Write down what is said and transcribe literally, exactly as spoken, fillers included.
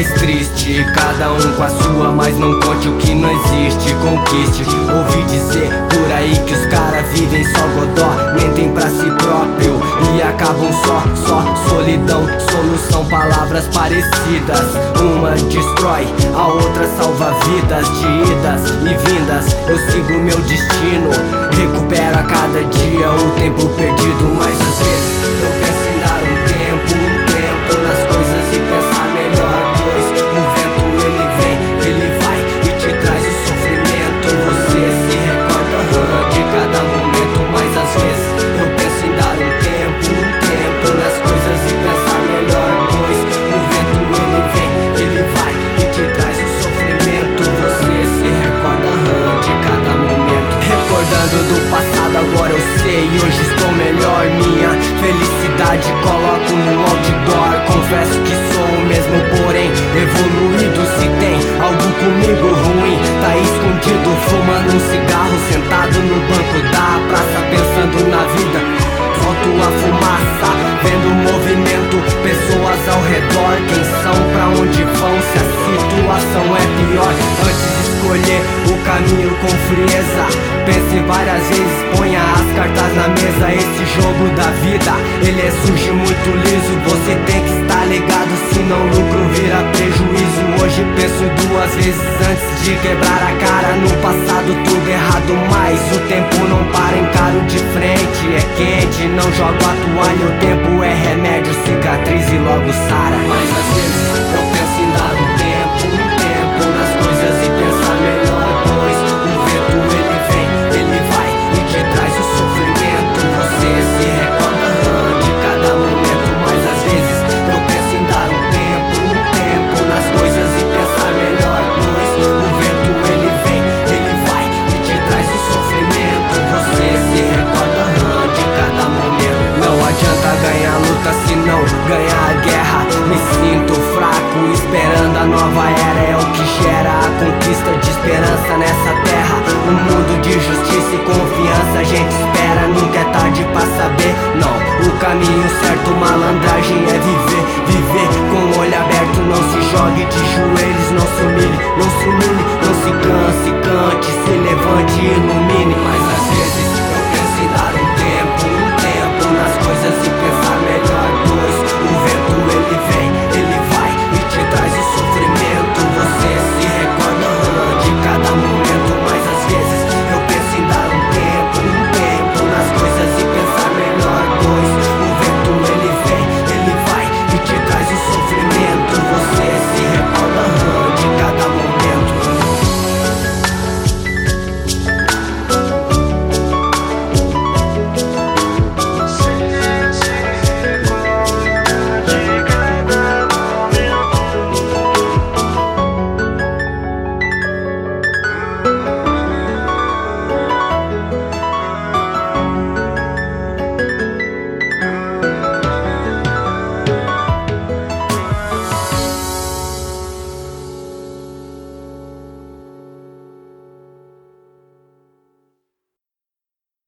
mais triste. Cada um com a sua, mas não conte o que não existe. Conquiste, ouvi dizer por aí que os caras vivem só godó, mentem pra si próprio e acabam só, só solidão, solução, palavras parecidas. Uma destrói, a outra salva vidas. De idas e vindas, eu sigo meu destino, recupero a cada dia o tempo perdido. Mas às vezes eu penso em dar um tempo, um tempo nas coisas e pensar melhor, pois o vento ele vem, ele vai e te traz o sofrimento. Você se recorda uh, de cada momento. Mas às vezes eu penso em dar um tempo, um tempo nas coisas e pensar melhor, pois o vento ele vem, ele vai e te traz o sofrimento. Você se recorda uh, de cada momento. Recordando do passado, agora eu sei, hoje estou melhor. Minha felicidade coloco no outdoor. Confesso que sou o mesmo, porém evoluído. Se tem algo comigo ruim, tá escondido, fumando um cigarro, sentado no banco da praça, pensando na vida. Solto a fumaça, vendo o movimento, pessoas ao redor. Quem são, pra onde vão, se a situação é pior. Antes de escolher o caminho com frieza, pense várias vezes, ponha as cartas na mesa. Esse jogo da vida, ele é sujo e muito liso. Você tem que estar ligado, senão lucro vira prejuízo. Hoje penso duas vezes antes de quebrar a cara. No passado tudo errado, mas o tempo não para, encaro de frente. É quente, não jogo a toalha, o tempo é remédio, cicatriz e logo sara. Mas às vezes eu penso em dar um tempo, um tempo nas coisas e pensar melhor, pois o vento ele vem, ele vai e te traz o sofrimento. Você se recorda uh, de cada momento. Mas às vezes eu penso em dar um tempo, um tempo nas coisas e pensar melhor, pois o vento ele vem, ele vai e te traz o sofrimento. Você se recorda uh, de cada momento. Não adianta ganhar a luta se não ganhar a guerra. Me sinto fraco, esperando a nova era. É o que gera a conquista de esperança nessa terra. Um mundo de justiça e confiança, gente